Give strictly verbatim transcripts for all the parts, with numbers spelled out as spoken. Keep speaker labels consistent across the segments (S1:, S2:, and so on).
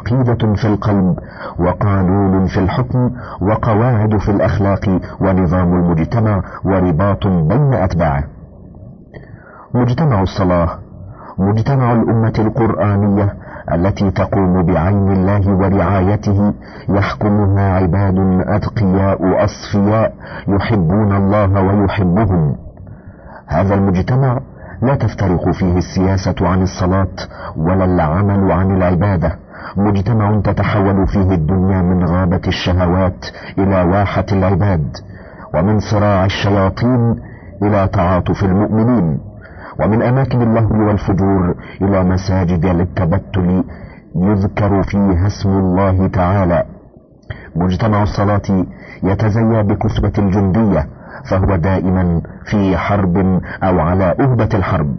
S1: عقيدة في القلب، وقانون في الحكم، وقواعد في الأخلاق، ونظام المجتمع، ورباط بين أتباعه. مجتمع الصلاة مجتمع الأمة القرآنية التي تقوم بعين الله ورعايته، يحكمها عباد أتقياء أصفياء يحبون الله ويحبهم. هذا المجتمع لا تفترق فيه السياسة عن الصلاة ولا العمل عن العبادة، مجتمع تتحول فيه الدنيا من غابة الشهوات إلى واحة العباد، ومن صراع الشياطين إلى تعاطف المؤمنين، ومن أماكن اللهو والفجور إلى مساجد للتبتل يذكر فيها اسم الله تعالى. مجتمع الصلاة يتزيا بكسوة الجندية، فهو دائما في حرب أو على أهبة الحرب.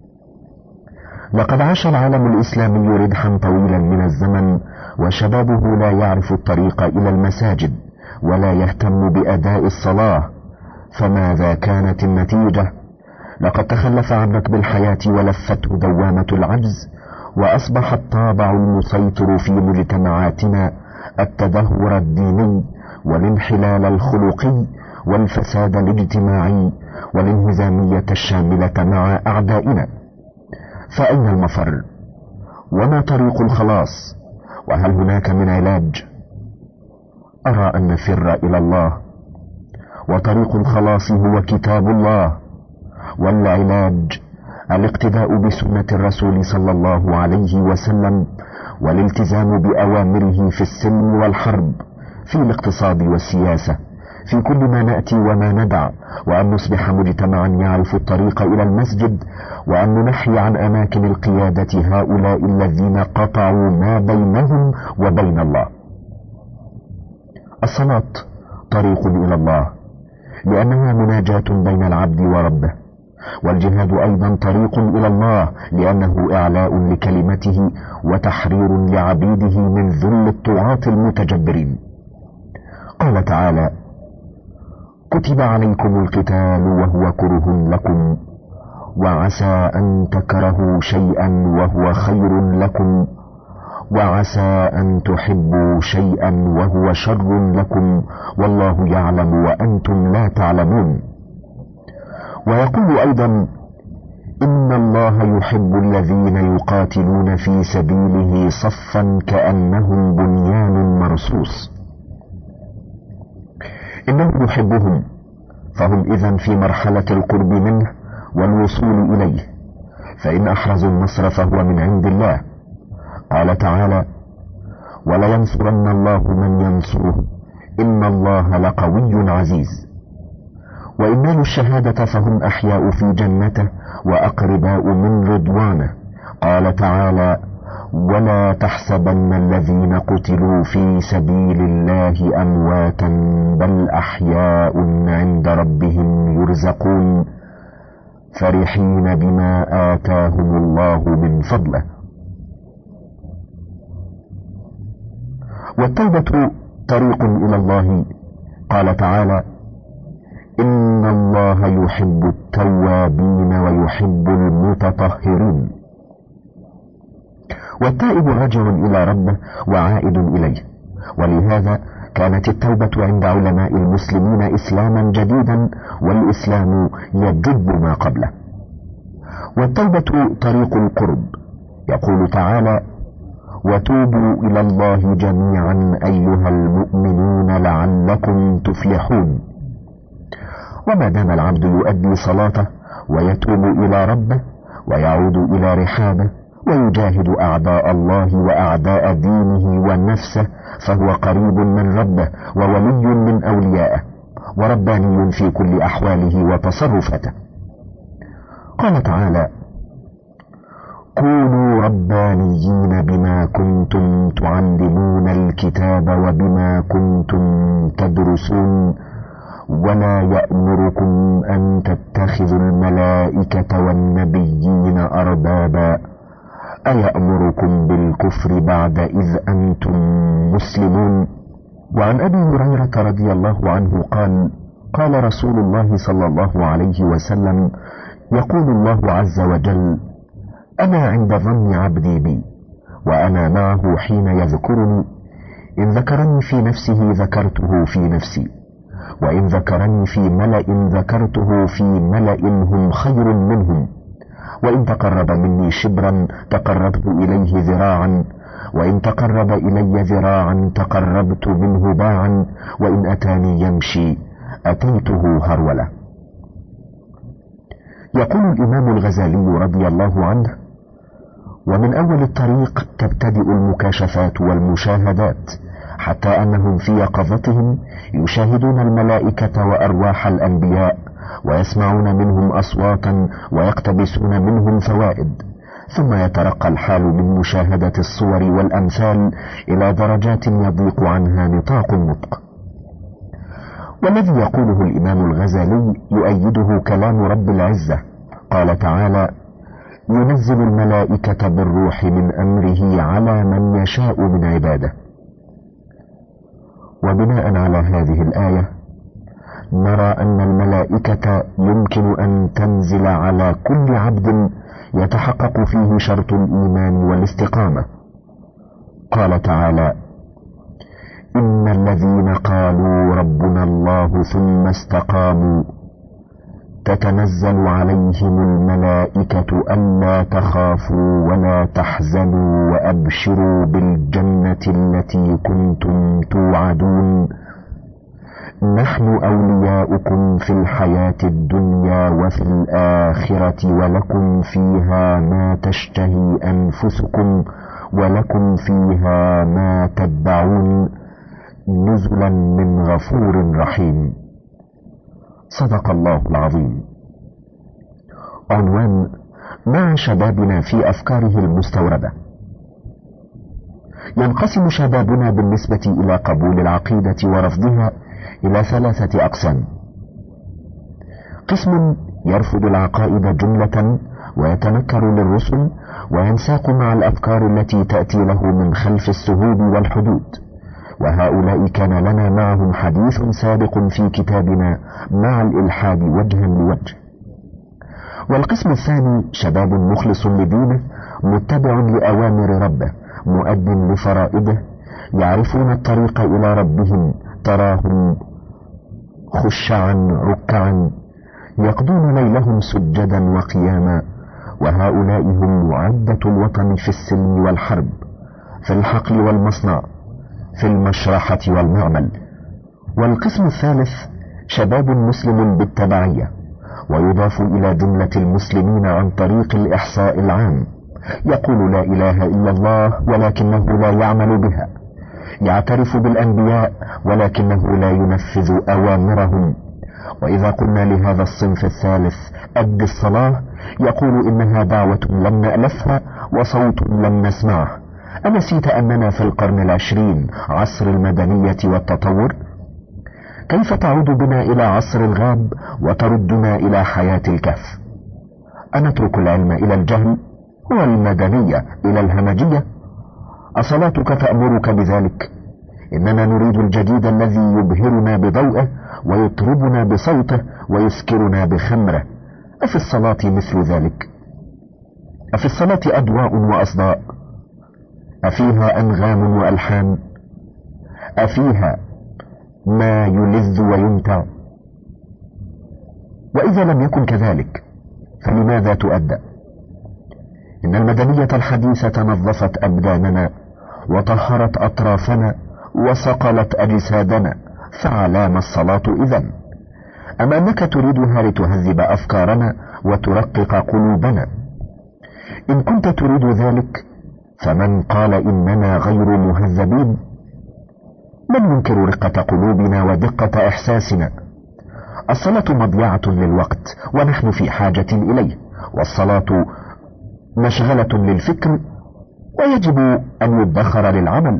S1: لقد عاش العالم الإسلامي ردحا طويلا من الزمن، وشبابه لا يعرف الطريق إلى المساجد ولا يهتم بأداء الصلاة، فماذا كانت النتيجة؟ لقد تخلف عن ركب الحياة ولفته دوامة العجز، وأصبح الطابع المسيطر في مجتمعاتنا التدهور الديني والانحلال الخلقي والفساد الاجتماعي والانهزامية الشاملة مع أعدائنا. فأين المفر؟ وما طريق الخلاص؟ وهل هناك من علاج؟ أرى أن نفر إلى الله، وطريق الخلاص هو كتاب الله، والعلاج الاقتداء بسنة الرسول صلى الله عليه وسلم، والالتزام بأوامره في السلم والحرب، في الاقتصاد والسياسة، في كل ما نأتي وما ندع، وأن نصبح مجتمعا يعرف الطريق إلى المسجد، وأن ننحي عن أماكن القيادة هؤلاء الذين قطعوا ما بينهم وبين الله. الصلاة طريق إلى الله، لأنها مناجاة بين العبد وربه، والجهاد أيضا طريق إلى الله، لأنه إعلاء لكلمته وتحرير لعبيده من ذل الطغاة المتجبرين. قال تعالى: كتب عليكم القتال وهو كره لكم، وعسى أن تكرهوا شيئا وهو خير لكم، وعسى أن تحبوا شيئا وهو شر لكم، والله يعلم وأنتم لا تعلمون. ويقول أيضا: إن الله يحب الذين يقاتلون في سبيله صفا كأنهم بنيان مرصوص. إنه يحبهم، فهم إذن في مرحلة القرب منه والوصول إليه، فإن أحرزوا النصر فهو من عند الله. قال تعالى: ولينصرن الله من ينصره إن الله لقوي عزيز. وإن نالوا الشهادة فهم أحياء في جنته وأقرباء من رضوانه. قال تعالى: ولا تحسبن الذين قتلوا في سبيل الله أمواتا بل أحياء عند ربهم يرزقون فرحين بما آتاهم الله من فضله. والتوبة طريق إلى الله. قال تعالى: إن الله يحب التوابين ويحب المتطهرين. والتائب راجع إلى ربه وعائد إليه، ولهذا كانت التوبة عند علماء المسلمين إسلاما جديدا، والإسلام يجب ما قبله. والتوبة طريق القرب. يقول تعالى: وتوبوا إلى الله جميعا أيها المؤمنون لعلكم تفلحون. وما دام العبد يؤدي صلاته ويتوب إلى ربه ويعود إلى رحابه ويجاهد أعداء الله وأعداء دينه ونفسه، فهو قريب من ربه وولي من أوليائه ورباني في كل أحواله وتصرفاته. قال تعالى: كونوا ربانيين بما كنتم تعلمون الكتاب وبما كنتم تدرسون ولا يأمركم أن تتخذوا الملائكة والنبيين أربابا أيأمركم بالكفر بعد إذ أنتم مسلمون. وعن أبي هريرة رضي الله عنه قال: قال رسول الله صلى الله عليه وسلم: يقول الله عز وجل: أنا عند ظن عبدي بي، وأنا معه حين يذكرني. إن ذكرني في نفسه ذكرته في نفسي، وإن ذكرني في ملأ ذكرته في ملأ هم خير منهم. وإن تقرب مني شبرا تقربت إليه ذراعا، وإن تقرب إلي ذراعا تقربت منه باعا، وإن أتاني يمشي أتيته هرولة. يقول الإمام الغزالي رضي الله عنه: ومن أول الطريق تبتدئ المكاشفات والمشاهدات، حتى أنهم في يقظتهم يشاهدون الملائكة وأرواح الأنبياء، ويسمعون منهم أصواتا ويقتبسون منهم فوائد، ثم يترقى الحال من مشاهدة الصور والأمثال إلى درجات يضيق عنها نطاق النطق. والذي يقوله الإمام الغزالي يؤيده كلام رب العزة، قال تعالى: ينزل الملائكة بالروح من أمره على من يشاء من عباده. وبناء على هذه الآية نرى أن الملائكة يمكن أن تنزل على كل عبد يتحقق فيه شرط الإيمان والاستقامة. قال تعالى: إن الذين قالوا ربنا الله ثم استقاموا تتنزل عليهم الملائكة ألا تخافوا ولا تحزنوا وأبشروا بالجنة التي كنتم توعدون نحن أولياؤكم في الحياة الدنيا وفي الآخرة ولكم فيها ما تشتهي أنفسكم ولكم فيها ما تدعون نزلا من غفور رحيم. صدق الله العظيم. عنوان: مع شبابنا في أفكاره المستوردة. ينقسم شبابنا بالنسبة إلى قبول العقيدة ورفضها إلى ثلاثة أقسام: قسم يرفض العقائد جملة ويتنكر للرسل وينساق مع الأفكار التي تأتي له من خلف السهول والحدود، وهؤلاء كان لنا معهم حديث سابق في كتابنا مع الإلحاد وجها لوجه. والقسم الثاني شباب مخلص لدينه متبع لأوامر ربه مؤد لفرائده، يعرفون الطريق إلى ربهم، تراهم خشعا ركعا يقضون ليلهم سجدا وقياما، وهؤلاء هم معدة الوطن في السلم والحرب، في الحقل والمصنع، في المشرحة والمعمل. والقسم الثالث شباب مسلم بالتبعية، ويضاف إلى جملة المسلمين عن طريق الإحصاء العام، يقول لا إله إلا الله ولكنه لا يعمل بها، يعترف بالأنبياء ولكنه لا ينفذ أوامرهم. وإذا قلنا لهذا الصنف الثالث أد الصلاة يقول إنها دعوة لم نألفها وصوت لم نسمعه. أنسيت أننا في القرن العشرين عصر المدنية والتطور؟ كيف تعود بنا إلى عصر الغاب وتردنا إلى حياة الكهف؟ أنترك العلم إلى الجهل والمدنية إلى الهمجية؟ أصلاتك تأمرك بذلك؟ إننا نريد الجديد الذي يبهرنا بضوءه ويطربنا بصوته ويسكرنا بخمره. أفي الصلاة مثل ذلك؟ أفي الصلاة أدواء وأصداء؟ أفيها أنغام وألحان؟ أفيها ما يلذ ويمتع؟ وإذا لم يكن كذلك فلماذا تؤدى؟ إن المدنية الحديثة نظفت أبداننا وطهرت أطرافنا وصقلت أجسادنا، فعلام الصلاة إذن؟ أم أنك تريدها لتهذب أفكارنا وترقق قلوبنا؟ إن كنت تريد ذلك فمن قال إننا غير مهذبين؟ من ينكر رقة قلوبنا ودقة إحساسنا؟ الصلاة مضيعة للوقت ونحن في حاجة إليه، والصلاة مشغلة للفكر ويجب أن يدخر للعمل.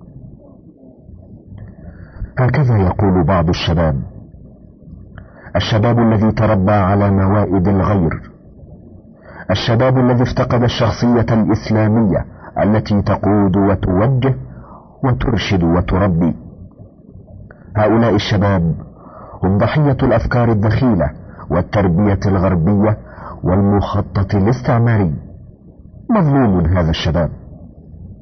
S1: هكذا يقول بعض الشباب، الشباب الذي تربى على موائد الغير، الشباب الذي افتقد الشخصية الإسلامية التي تقود وتوجه وترشد وتربي. هؤلاء الشباب هم ضحية الأفكار الدخيلة والتربية الغربية والمخطط الاستعماري. مظلوم هذا الشباب.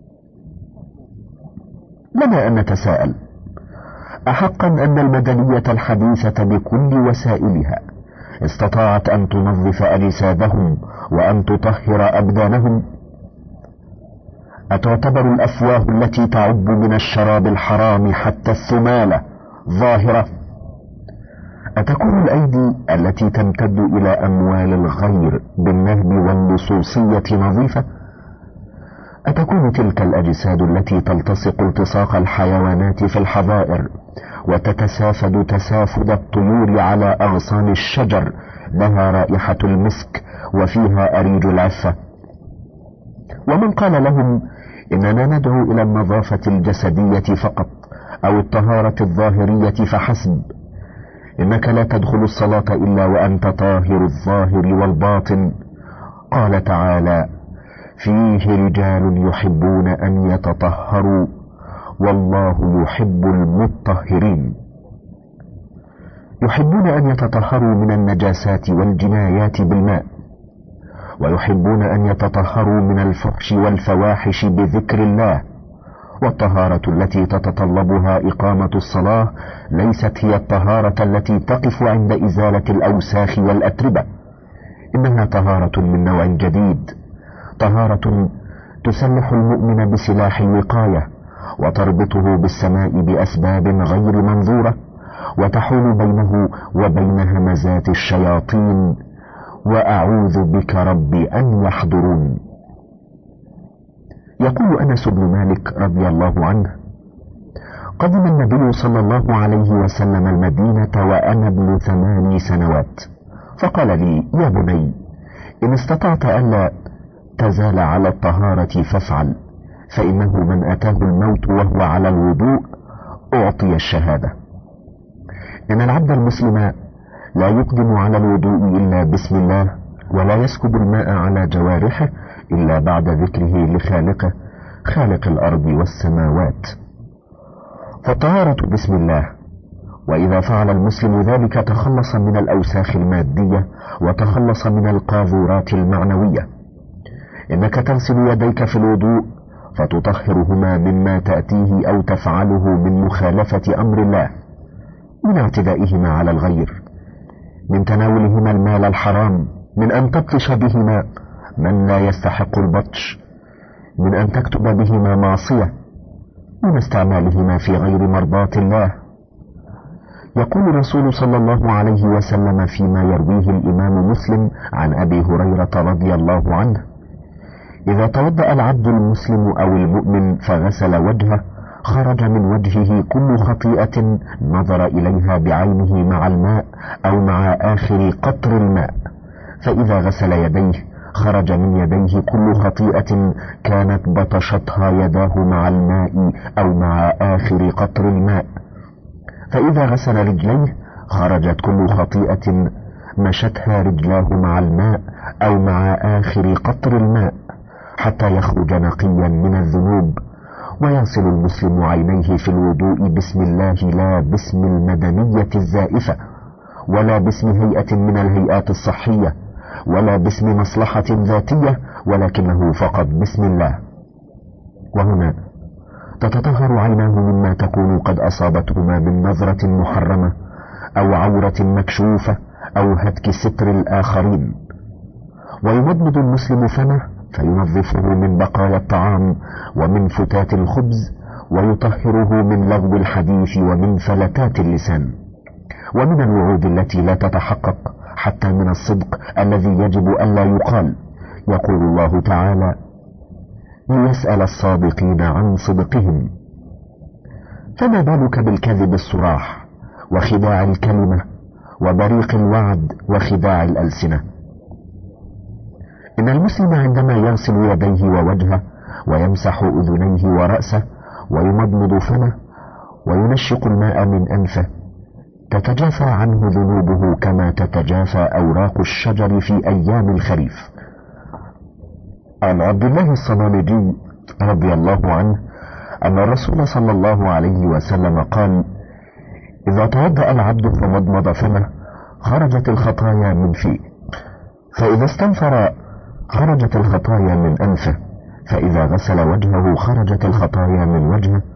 S1: لنا أن نتساءل: أحقا أن المدنية الحديثة بكل وسائلها استطاعت أن تنظف أجسادهم وأن تطهر أبدانهم؟ أتعتبر الأفواه التي تعب من الشراب الحرام حتى الثمالة ظاهرة؟ أتكون الأيدي التي تمتد إلى أموال الغير بالنهب واللصوصية نظيفة؟ أتكون تلك الأجساد التي تلتصق التصاق الحيوانات في الحظائر وتتسافد تسافد الطيور على أغصان الشجر لها رائحة المسك وفيها أريج العفة؟ ومن قال لهم إننا ندعو إلى النظافة الجسدية فقط أو الطهارة الظاهرية فحسب؟ إنك لا تدخل الصلاة إلا وأنت طاهر الظاهر والباطن. قال تعالى: فيه رجال يحبون أن يتطهروا والله يحب المطهرين. يحبون أن يتطهروا من النجاسات والجنايات بالماء، ويحبون أن يتطهروا من الفحش والفواحش بذكر الله. والطهارة التي تتطلبها إقامة الصلاة ليست هي الطهارة التي تقف عند إزالة الأوساخ والأتربة، إنها طهارة من نوع جديد، طهارة تسلح المؤمن بسلاح الوقاية وتربطه بالسماء بأسباب غير منظورة، وتحول بينه وبين همزات الشياطين. وأعوذ بك رب أن يحضرون. يقول أنس بن مالك رضي الله عنه: قدم النبي صلى الله عليه وسلم المدينة وأنا ابن ثمان سنوات، فقال لي: يا بني، إن استطعت ألا تزال على الطهارة فافعل، فإنه من أتاه الموت وهو على الوضوء أعطي الشهادة. إن العبد المسلم لا يقدم على الوضوء إلا بسم الله، ولا يسكب الماء على جوارحه إلا بعد ذكره لخالقه خالق الأرض والسماوات. فالطهارة بسم الله، وإذا فعل المسلم ذلك تخلص من الأوساخ المادية وتخلص من القاذورات المعنوية. إنك تغسل يديك في الوضوء فتطهرهما مما تأتيه أو تفعله من مخالفة أمر الله، من اعتدائهما على الغير، من تناولهما المال الحرام، من أن تبطش بهما من لا يستحق البطش، من أن تكتب بهما معصية، من استعمالهما في غير مرضاة الله. يقول الرسول صلى الله عليه وسلم فيما يرويه الإمام مسلم عن أبي هريرة رضي الله عنه: إذا توضأ العبد المسلم أو المؤمن فغسل وجهه خرج من وجهه كل خطيئة نظر إليها بعينه مع الماء أو مع آخر قطر الماء، فإذا غسل يديه خرج من يديه كل خطيئة كانت بطشتها يداه مع الماء أو مع آخر قطر الماء، فإذا غسل رجليه خرجت كل خطيئة مشتها رجلاه مع الماء أو مع آخر قطر الماء، حتى يخرج نقيا من الذنوب. ويصل المسلم عينيه في الوضوء بسم الله، لا باسم المدنية الزائفة، ولا باسم هيئة من الهيئات الصحية، ولا باسم مصلحة ذاتية، ولكنه فقط بسم الله. وهنا تتطهر عيناه مما تكون قد أصابتهما من نظرة محرمة أو عورة مكشوفة أو هتك ستر الآخرين. ويمضمض المسلم فمه فينظفه من بقايا الطعام ومن فتات الخبز، ويطهره من لغو الحديث ومن فلتات اللسان، ومن الوعود التي لا تتحقق، حتى من الصدق الذي يجب ألا يقال. يقول الله تعالى: ليسأل الصادقين عن صدقهم. فما بالك بالكذب الصراح وخداع الكلمة وبريق الوعد وخداع الألسنة؟ إن المسلم عندما يغسل يديه ووجهه ويمسح أذنيه ورأسه ويمضمض فمه وينشق الماء من أنفه تتجافى عنه ذنوبه كما تتجافى أوراق الشجر في أيام الخريف. عن عبد الله الصنابجي رضي الله عنه أن الرسول صلى الله عليه وسلم قال: إذا توضأ العبد فمضمض فمه خرجت الخطايا من فيه، فإذا استنفر خرجت الخطايا من أنفه، فإذا غسل وجهه خرجت الخطايا من وجهه،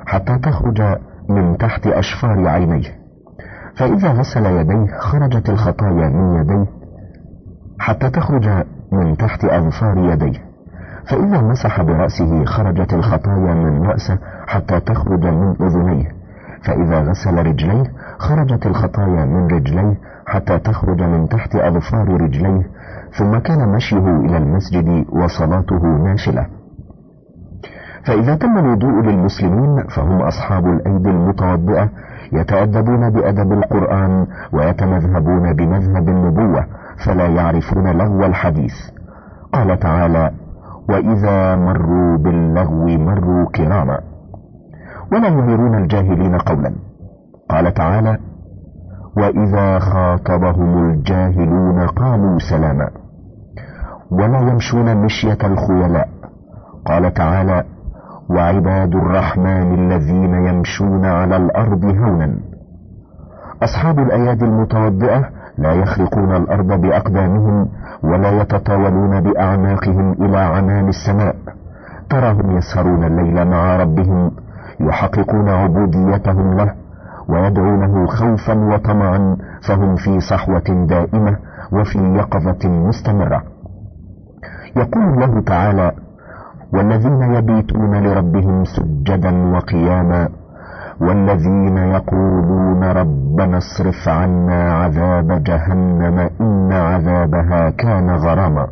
S1: حتى تخرج من تحت أشفار عينيه، فإذا غسل يديه خرجت الخطايا من يديه حتى تخرج من تحت أظفار يديه، فإذا مسح برأسه خرجت الخطايا من رأسه حتى تخرج من أذنيه، فإذا غسل رجليه خرجت الخطايا من رجليه حتى تخرج من تحت أظفار رجليه، ثم كان مشيه إلى المسجد وصلاته نافلة. فإذا تم الوضوء للمسلمين فهم أصحاب الأيدي المتوضئة يتأدبون بأدب القرآن ويتمذهبون بمذهب النبوة، فلا يعرفون لغو الحديث. قال تعالى: وإذا مروا باللغو مروا كراما، ولا يهيرون الجاهلين قولا. قال تعالى: وإذا خاطبهم الجاهلون قالوا سلاما، ولا يمشون مشية الخيلاء. قال تعالى: وعباد الرحمن الذين يمشون على الأرض هونا. أصحاب الأيادي المتوضئة لا يخرقون الأرض بأقدامهم ولا يتطاولون بأعناقهم إلى عنان السماء، تراهم يسهرون الليل مع ربهم يحققون عبوديتهم له ويدعونه خوفا وطمعا، فهم في صحوة دائمة وفي يقظة مستمرة. يقول الله تعالى: والذين يبيتون لربهم سجدا وقياما، والذين يقولون ربنا اصرف عنا عذاب جهنم إن عذابها كان غراما.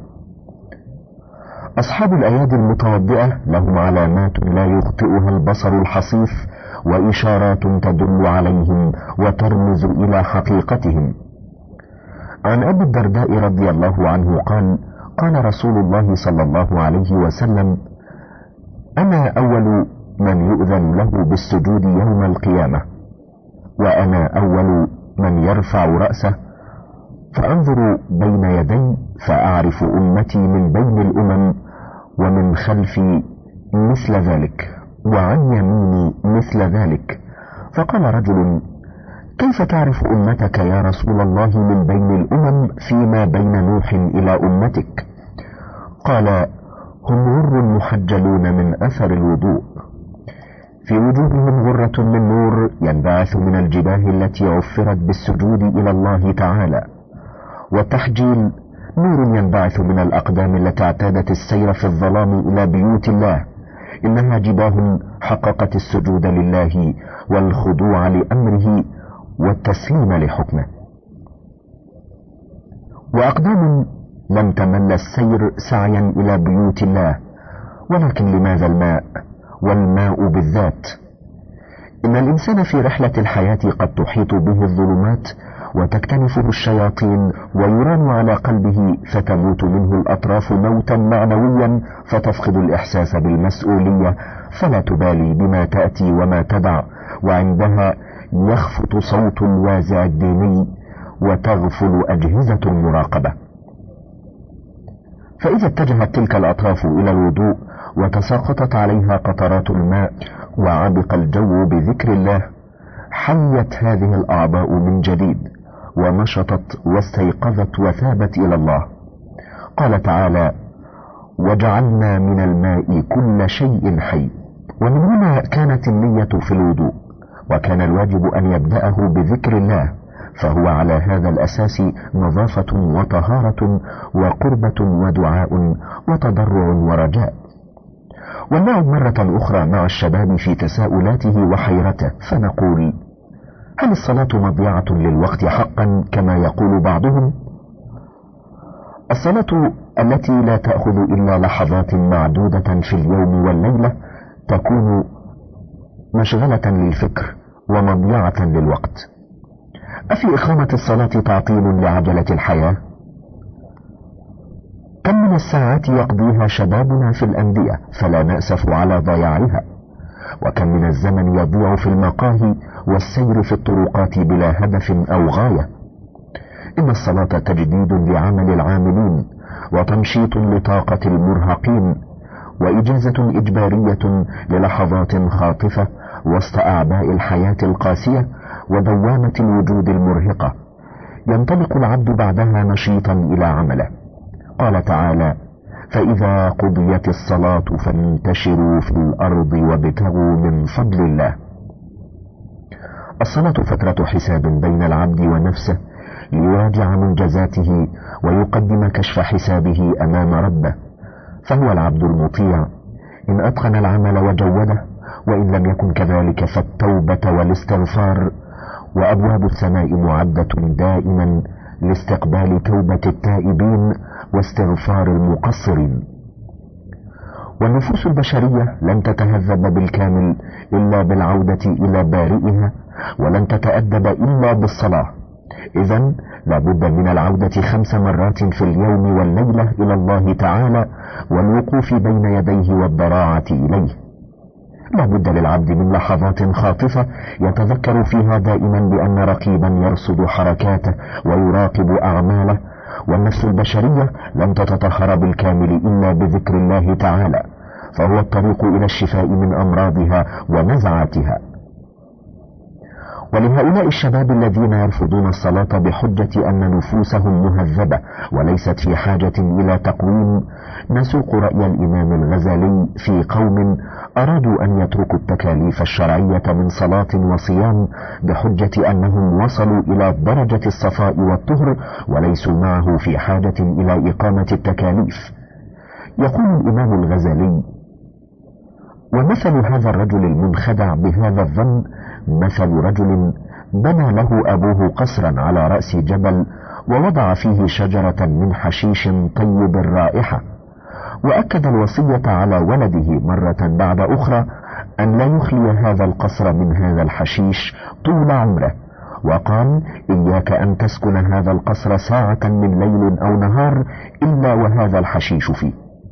S1: أصحاب الأيادي المتوضئة لهم علامات لا يخطئها البصر الحصيف، وإشارات تدل عليهم وترمز إلى حقيقتهم. عن أبي الدرداء رضي الله عنه قال: قال رسول الله صلى الله عليه وسلم: أنا أول من يؤذن له بالسجود يوم القيامة، وأنا أول من يرفع رأسه، فأنظر بين يدي فأعرف أمتي من بين الأمم، ومن خلفي مثل ذلك، وعن يميني مثل ذلك. فقال رجل: كيف تعرف أمتك يا رسول الله من بين الأمم فيما بين نوح إلى أمتك؟ قال: هم غر محجلون من أثر الوضوء، في وجوههم غرة من نور ينبعث من الجباه التي عفرت بالسجود إلى الله تعالى، والتحجيل نور ينبعث من الأقدام التي اعتادت السير في الظلام إلى بيوت الله، إنها جباه حققت السجود لله والخضوع لأمره والتسليم لحكمه. وأقدام لم تمل السير سعيا إلى بيوت الله، ولكن لماذا الماء والماء بالذات؟ إن الإنسان في رحلة الحياة قد تحيط به الظلمات وتكتنفه الشياطين ويران على قلبه، فتموت منه الأطراف موتا معنويا، فتفقد الإحساس بالمسؤولية، فلا تبالي بما تأتي وما تدع، وعندها يخفت صوت الوازع الديني وتغفل أجهزة المراقبة. فإذا اتجهت تلك الأطراف إلى الوضوء وتساقطت عليها قطرات الماء وعبق الجو بذكر الله، حيت هذه الأعضاء من جديد ونشطت واستيقظت وثابت إلى الله. قال تعالى: وجعلنا من الماء كل شيء حي. ومن هنا كانت النية في الوضوء، وكان الواجب أن يبدأه بذكر الله، فهو على هذا الأساس نظافة وطهارة وقربة ودعاء وتضرع ورجاء. ونعد مرة أخرى مع الشباب في تساؤلاته وحيرته، فنقول: هل الصلاة مضيعة للوقت حقا كما يقول بعضهم؟ الصلاة التي لا تأخذ إلا لحظات معدودة في اليوم والليلة تكون مشغلة للفكر ومضيعة للوقت. أفي إقامة الصلاة تعطيل لعجلة الحياة؟ كم من الساعات يقضيها شبابنا في الأندية فلا نأسف على ضياعها، وكم من الزمن يضيع في المقاهي والسير في الطرقات بلا هدف أو غاية. إن الصلاة تجديد لعمل العاملين، وتنشيط لطاقة المرهقين، وإجازة إجبارية للحظات خاطفة وسط أعباء الحياة القاسية ودوامة الوجود فإذا قضيت الصلاة فانتشروا في الأرض وابتغوا من فضل الله. الصلاة فترة حساب بين العبد ونفسه ليراجع منجزاته ويقدم كشف حسابه أمام ربه، فهو العبد المطيع إن أتقن العمل وجوده، وإن لم يكن كذلك فالتوبة والاستغفار، وأبواب السماء معدة دائما لاستقبال توبة التائبين واستغفار المقصرين. والنفوس البشرية لن تتهذب بالكامل إلا بالعودة إلى بارئها، ولن تتأدب إلا بالصلاة. إذن لابد من العودة خمس مرات في اليوم والليلة إلى الله تعالى، والوقوف بين يديه والضراعة إليه. لابد للعبد من لحظات خاطفة يتذكر فيها دائما بأن رقيبا يرصد حركاته ويراقب أعماله، والنفس البشرية لن تتطهر بالكامل إلا بذكر الله تعالى، فهو الطريق إلى الشفاء من أمراضها ونزعاتها. ولهؤلاء الشباب الذين يرفضون الصلاة بحجة أن نفوسهم مهذبة وليست في حاجة إلى تقويم، نسوق رأي الإمام الغزالي في قوم أرادوا أن يتركوا التكاليف الشرعية من صلاة وصيام بحجة أنهم وصلوا إلى درجة الصفاء والطهر وليسوا معه في حاجة إلى إقامة التكاليف. يقول الإمام الغزالي: ومثل هذا الرجل المنخدع بهذا الظن مثل رجل بنى له أبوه قصرا على رأس جبل، ووضع فيه شجرة من حشيش طيب الرائحة، وأكد الوصية على ولده مرة بعد أخرى أن لا يخلي هذا القصر من هذا الحشيش طول عمره، وقال: إياك أن تسكن هذا القصر ساعة من ليل أو نهار إلا وهذا الحشيش فيه.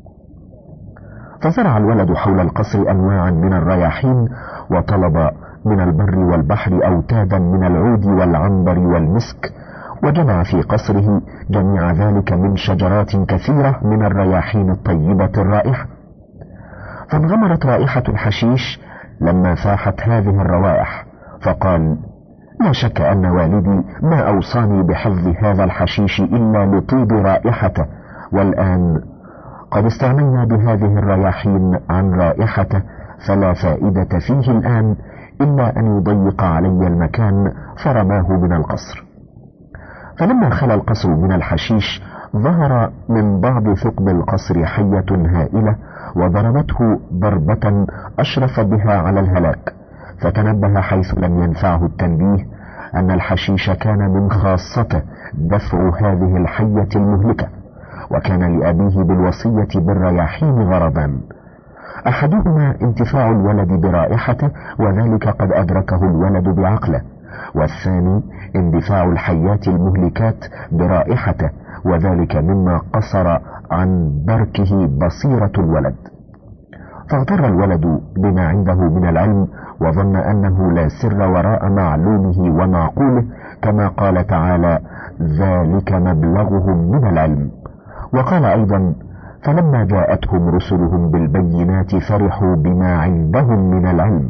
S1: فزرع الولد حول القصر أنواعا من الرياحين، وطلب من البر والبحر أوتادا من العود والعنبر والمسك، وجمع في قصره جميع ذلك من شجرات كثيرة من الرياحين الطيبة الرائحة. فانغمرت رائحة الحشيش لما فاحت هذه الروائح، فقال: لا شك أن والدي ما أوصاني بحفظ هذا الحشيش إلا لطيب رائحته، والآن قد استغنينا بهذه الرياحين عن رائحته، فلا فائدة فيه الآن إلا أن يضيق علي المكان، فرماه من القصر. فلما خلا القصر من الحشيش ظهر من بعض ثقب القصر حية هائلة، وضربته ضربة أشرف بها على الهلاك، فتنبه حيث لم ينفعه التنبيه أن الحشيش كان من خاصته دفع هذه الحية المهلكة، وكان لأبيه بالوصية بالرياحين غرضان: أحدهما انتفاع الولد برائحته، وذلك قد أدركه الولد بعقله، والثاني اندفاع الحيات المهلكات برائحته، وذلك مما قصر عن دركه بصيرة الولد. فاغتر الولد بما عنده من العلم، وظن أنه لا سر وراء معلومه ومعقوله، كما قال تعالى: ذلك مبلغهم من العلم. وقال أيضا: فلما جاءتهم رسلهم بالبينات فرحوا بما عندهم من العلم.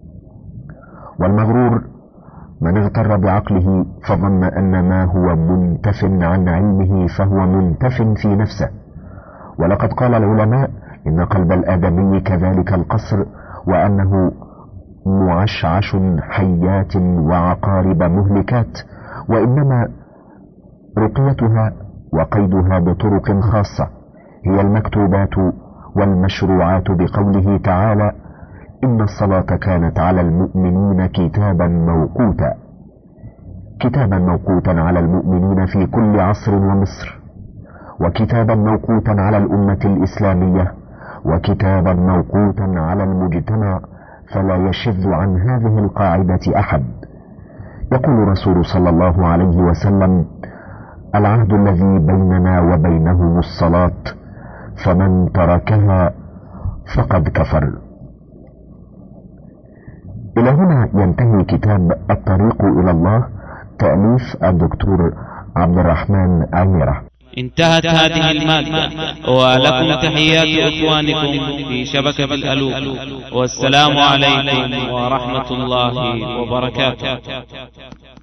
S1: والمغرور من اغتر بعقله فظن أن ما هو منتف عن علمه فهو منتف في نفسه. ولقد قال العلماء إن قلب الآدمي كذلك القصر، وأنه معشعش حيات وعقارب مهلكات، وإنما رقيتها وقيدها بطرق خاصة هي المكتوبات والمشروعات، بقوله تعالى: إن الصلاة كانت على المؤمنين كتابا موقوتا. كتابا موقوتا على المؤمنين في كل عصر ومصر، وكتابا موقوتا على الأمة الإسلامية، وكتابا موقوتا على المجتمع، فلا يشذ عن هذه القاعدة أحد. يقول رسول صلى الله عليه وسلم: العهد الذي بيننا وبينهم الصلاة، فمن تركها فقد كفر. إلى هنا ينتهي كتاب الطريق إلى الله، تأليف الدكتور عبد الرحمن عميرة.
S2: انتهت هذه المادة، ولكم تحيات إخوانكم في شبكة الألوف، والسلام عليكم ورحمة الله وبركاته.